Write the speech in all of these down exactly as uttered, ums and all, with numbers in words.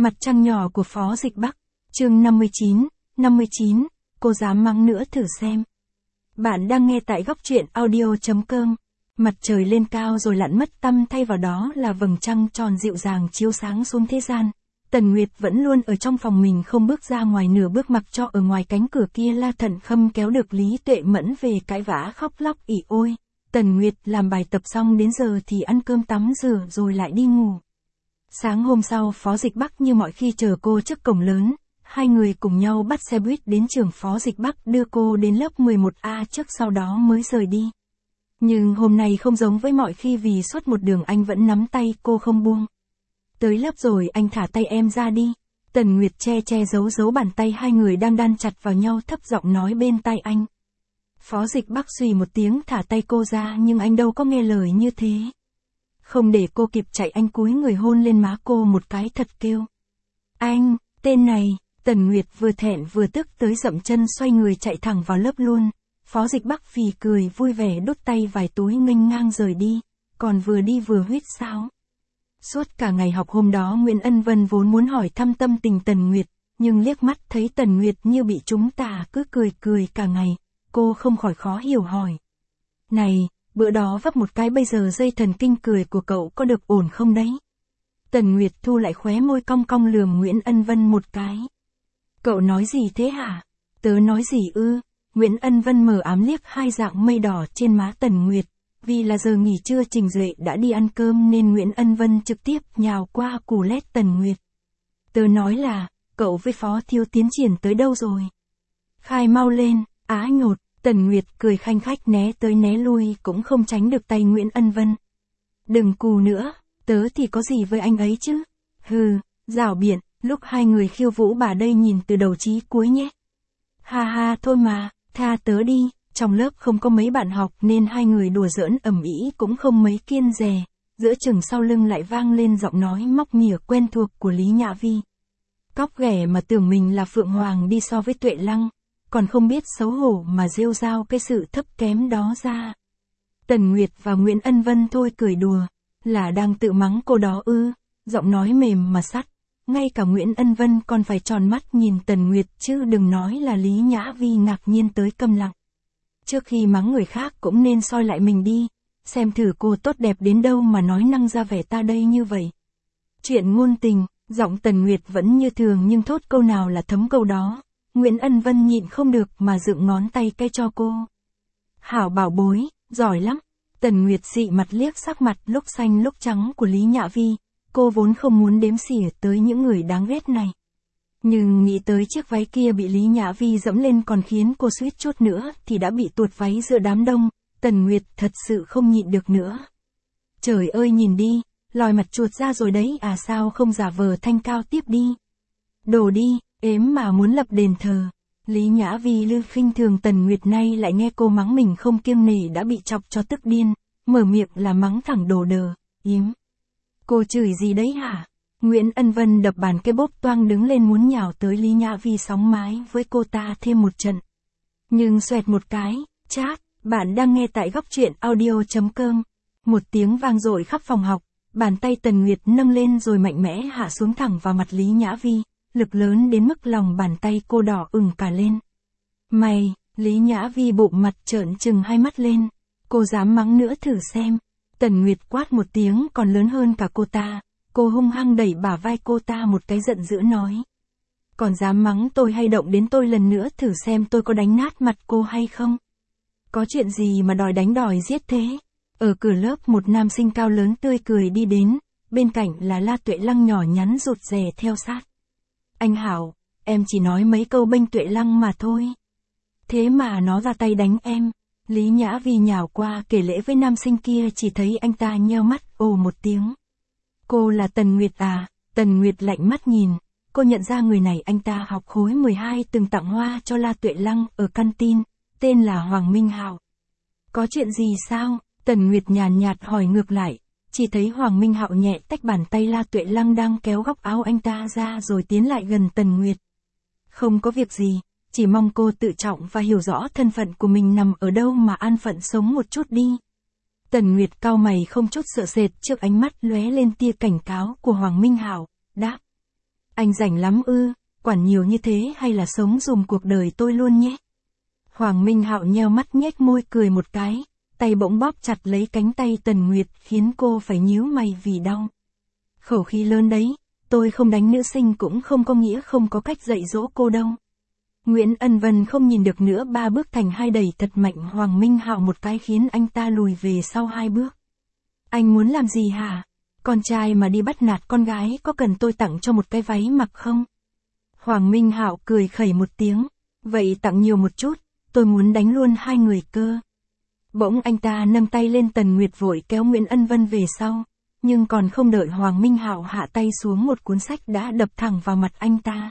Mặt trăng nhỏ của Phó Dịch Bắc, chương năm mươi chín, năm mươi chín, cô dám mắng nữa thử xem. Bạn đang nghe tại góc truyện audio chấm com. Mặt trời lên cao rồi lặn mất tăm, thay vào đó là vầng trăng tròn dịu dàng chiếu sáng xuống thế gian. Tần Nguyệt vẫn luôn ở trong phòng mình, không bước ra ngoài nửa bước, mặc cho ở ngoài cánh cửa kia La Thận Khâm kéo được Lý Tuệ Mẫn về cãi vã khóc lóc ỉ ôi. Tần Nguyệt làm bài tập xong đến giờ thì ăn cơm tắm rửa rồi lại đi ngủ. Sáng hôm sau, Phó Dịch Bắc như mọi khi chờ cô trước cổng lớn, hai người cùng nhau bắt xe buýt đến trường. Phó Dịch Bắc đưa cô đến lớp mười một A trước, sau đó mới rời đi. Nhưng hôm nay không giống với mọi khi, vì suốt một đường anh vẫn nắm tay cô không buông. Tới lớp rồi anh thả tay em ra đi. Tần Nguyệt che che giấu giấu bàn tay hai người đang đan chặt vào nhau, thấp giọng nói bên tai anh. Phó Dịch Bắc suy một tiếng thả tay cô ra, nhưng anh đâu có nghe lời như thế. Không để cô kịp chạy, anh cúi người hôn lên má cô một cái thật kêu. Anh, tên này. Tần Nguyệt vừa thẹn vừa tức tới dậm chân xoay người chạy thẳng vào lớp luôn. Phó Dịch Bắc phì cười vui vẻ đút tay vài túi nghênh ngang rời đi. Còn vừa đi vừa huýt sáo. Suốt cả ngày học hôm đó, Nguyễn Ân Vân vốn muốn hỏi thăm tâm tình Tần Nguyệt, nhưng liếc mắt thấy Tần Nguyệt như bị trúng tà, cứ cười cười cả ngày, cô không khỏi khó hiểu hỏi. Này, bữa đó vấp một cái, bây giờ dây thần kinh cười của cậu có được ổn không đấy? Tần Nguyệt thu lại khóe môi cong cong lườm Nguyễn Ân Vân một cái. Cậu nói gì thế hả? Tớ nói gì ư? Nguyễn Ân Vân mờ ám liếc hai dạng mây đỏ trên má Tần Nguyệt. Vì là giờ nghỉ trưa, Trình Duệ đã đi ăn cơm nên Nguyễn Ân Vân trực tiếp nhào qua cù lét Tần Nguyệt. Tớ nói là, cậu với Phó Thiếu tiến triển tới đâu rồi? Khai mau lên, á nhột. Tần Nguyệt cười khanh khách né tới né lui cũng không tránh được tay Nguyễn Ân Vân. Đừng cù nữa, tớ thì có gì với anh ấy chứ? Hừ, rảo biện, lúc hai người khiêu vũ bà đây nhìn từ đầu chí cuối nhé. Ha ha, thôi mà, tha tớ đi. Trong lớp không có mấy bạn học nên hai người đùa giỡn ầm ĩ cũng không mấy kiêng dè. Giữa chừng sau lưng lại vang lên giọng nói móc mỉa quen thuộc của Lý Nhã Vi. Cóc ghẻ mà tưởng mình là Phượng Hoàng đi so với Tuệ Lăng, còn không biết xấu hổ mà rêu rao cái sự thấp kém đó ra. Tần Nguyệt và Nguyễn Ân Vân thôi cười đùa, là đang tự mắng cô đó ư? Giọng nói mềm mà sắt, ngay cả Nguyễn Ân Vân còn phải tròn mắt nhìn Tần Nguyệt, chứ đừng nói là Lý Nhã Vi ngạc nhiên tới câm lặng. Trước khi mắng người khác cũng nên soi lại mình đi, xem thử cô tốt đẹp đến đâu mà nói năng ra vẻ ta đây như vậy. Chuyện ngôn tình, giọng Tần Nguyệt vẫn như thường nhưng thốt câu nào là thấm câu đó. Nguyễn Ân Vân nhịn không được mà dựng ngón tay cái cho cô. Hảo bảo bối, giỏi lắm. Tần Nguyệt dị mặt liếc sắc mặt lúc xanh lúc trắng của Lý Nhã Vi. Cô vốn không muốn đếm xỉa tới những người đáng ghét này. Nhưng nghĩ tới chiếc váy kia bị Lý Nhã Vi dẫm lên còn khiến cô suýt chút nữa thì đã bị tuột váy giữa đám đông, Tần Nguyệt thật sự không nhịn được nữa. Trời ơi, nhìn đi, lòi mặt chuột ra rồi đấy à, sao không giả vờ thanh cao tiếp đi. Đồ đi, ếm mà muốn lập đền thờ. Lý Nhã Vi lư khinh thường Tần Nguyệt, nay lại nghe cô mắng mình không kiêng nể đã bị chọc cho tức điên, mở miệng là mắng thẳng đồ đờ, yếm. Cô chửi gì đấy hả? Nguyễn Ân Vân đập bàn cái bốp toang đứng lên muốn nhào tới Lý Nhã Vi sóng mái với cô ta thêm một trận. Nhưng xoẹt một cái, chát, bạn đang nghe tại góc truyện audio chấm com. Một tiếng vang dội khắp phòng học, bàn tay Tần Nguyệt nâng lên rồi mạnh mẽ hạ xuống thẳng vào mặt Lý Nhã Vi, lực lớn đến mức lòng bàn tay cô đỏ ửng cả lên. Mày, Lý Nhã Vi bụng mặt trợn trừng hai mắt lên, cô dám mắng nữa thử xem. Tần Nguyệt quát một tiếng còn lớn hơn cả cô ta. Cô hung hăng đẩy bả vai cô ta một cái giận dữ nói. Còn dám mắng tôi hay động đến tôi lần nữa thử xem tôi có đánh nát mặt cô hay không? Có chuyện gì mà đòi đánh đòi giết thế? Ở cửa lớp một nam sinh cao lớn tươi cười đi đến, bên cạnh là La Tuệ Lăng nhỏ nhắn rụt rè theo sát. Anh Hảo, em chỉ nói mấy câu bênh Tuệ Lăng mà thôi. Thế mà nó ra tay đánh em. Lý Nhã Vi nhào qua kể lễ với nam sinh kia, chỉ thấy anh ta nheo mắt ồ một tiếng. Cô là Tần Nguyệt à? Tần Nguyệt lạnh mắt nhìn, cô nhận ra người này anh ta học khối mười hai từng tặng hoa cho La Tuệ Lăng ở căn tin, tên là Hoàng Minh Hạo. Có chuyện gì sao? Tần Nguyệt nhàn nhạt hỏi ngược lại, chỉ thấy Hoàng Minh Hạo nhẹ tách bàn tay La Tuệ Lăng đang kéo góc áo anh ta ra rồi tiến lại gần Tần Nguyệt. Không có việc gì, chỉ mong cô tự trọng và hiểu rõ thân phận của mình nằm ở đâu mà an phận sống một chút đi. Tần Nguyệt cau mày không chút sợ sệt trước ánh mắt lóe lên tia cảnh cáo của Hoàng Minh Hạo, đáp. Anh rảnh lắm ư, quản nhiều như thế hay là sống dùm cuộc đời tôi luôn nhé. Hoàng Minh Hạo nheo mắt nhếch môi cười một cái, tay bỗng bóp chặt lấy cánh tay Tần Nguyệt khiến cô phải nhíu mày vì đau. Khẩu khí lớn đấy, tôi không đánh nữ sinh cũng không có nghĩa không có cách dạy dỗ cô đâu. Nguyễn Ân Vân không nhìn được nữa, ba bước thành hai đẩy thật mạnh Hoàng Minh Hạo một cái khiến anh ta lùi về sau hai bước. Anh muốn làm gì hả? Con trai mà đi bắt nạt con gái có cần tôi tặng cho một cái váy mặc không? Hoàng Minh Hạo cười khẩy một tiếng, vậy tặng nhiều một chút, tôi muốn đánh luôn hai người cơ. Bỗng anh ta nâng tay lên, Tần Nguyệt vội kéo Nguyễn Ân Vân về sau, nhưng còn không đợi Hoàng Minh Hạo hạ tay xuống, một cuốn sách đã đập thẳng vào mặt anh ta.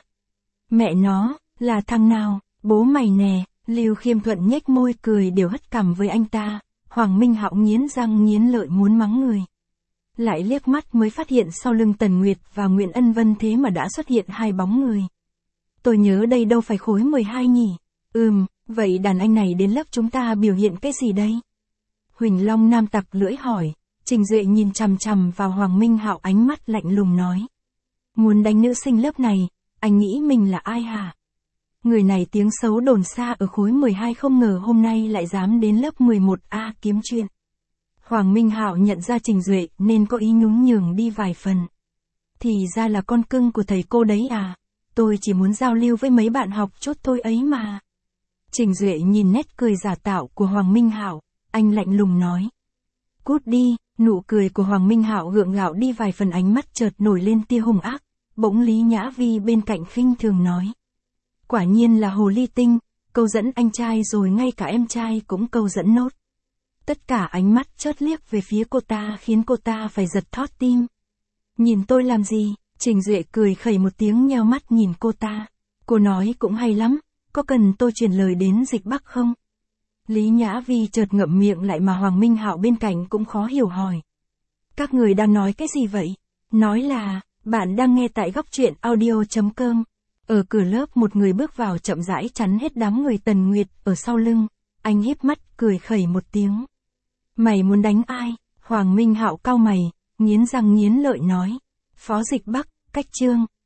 Mẹ nó, là thằng nào, bố mày nè, Lưu Khiêm Thuận nhếch môi cười đều hất cằm với anh ta. Hoàng Minh Hạo nghiến răng nghiến lợi muốn mắng người. Lại liếc mắt mới phát hiện sau lưng Tần Nguyệt và Nguyễn Ân Vân thế mà đã xuất hiện hai bóng người. Tôi nhớ đây đâu phải khối mười hai nhỉ? Ừm, vậy đàn anh này đến lớp chúng ta biểu hiện cái gì đây? Huỳnh Long Nam tặc lưỡi hỏi. Trình Duệ nhìn chằm chằm vào Hoàng Minh Hạo, ánh mắt lạnh lùng nói. Muốn đánh nữ sinh lớp này, anh nghĩ mình là ai hả? Người này tiếng xấu đồn xa ở khối mười hai, không ngờ hôm nay lại dám đến lớp mười một A kiếm chuyện. Hoàng Minh Hạo nhận ra Trình Duệ nên có ý nhún nhường đi vài phần. Thì ra là con cưng của thầy cô đấy à? Tôi chỉ muốn giao lưu với mấy bạn học chốt thôi ấy mà. Trình Duệ nhìn nét cười giả tạo của Hoàng Minh Hạo, anh lạnh lùng nói. Cút đi, nụ cười của Hoàng Minh Hạo gượng gạo đi vài phần, ánh mắt chợt nổi lên tia hung ác. Bỗng Lý Nhã Vi bên cạnh khinh thường nói. Quả nhiên là hồ ly tinh, câu dẫn anh trai rồi ngay cả em trai cũng câu dẫn nốt. Tất cả ánh mắt chớt liếc về phía cô ta khiến cô ta phải giật thót tim. Nhìn tôi làm gì? Trình Duệ cười khẩy một tiếng nheo mắt nhìn cô ta. Cô nói cũng hay lắm, có cần tôi truyền lời đến Dịch Bắc không? Lý Nhã Vi chợt ngậm miệng lại mà Hoàng Minh Hạo bên cạnh cũng khó hiểu hỏi. Các người đang nói cái gì vậy? Nói là, bạn đang nghe tại góc truyện audio chấm com. Ở cửa lớp một người bước vào chậm rãi chắn hết đám người. Tần Nguyệt ở sau lưng, anh híp mắt cười khẩy một tiếng. Mày muốn đánh ai? Hoàng Minh Hạo cau mày, nghiến răng nghiến lợi nói. Phó Dịch Bắc, cách chương.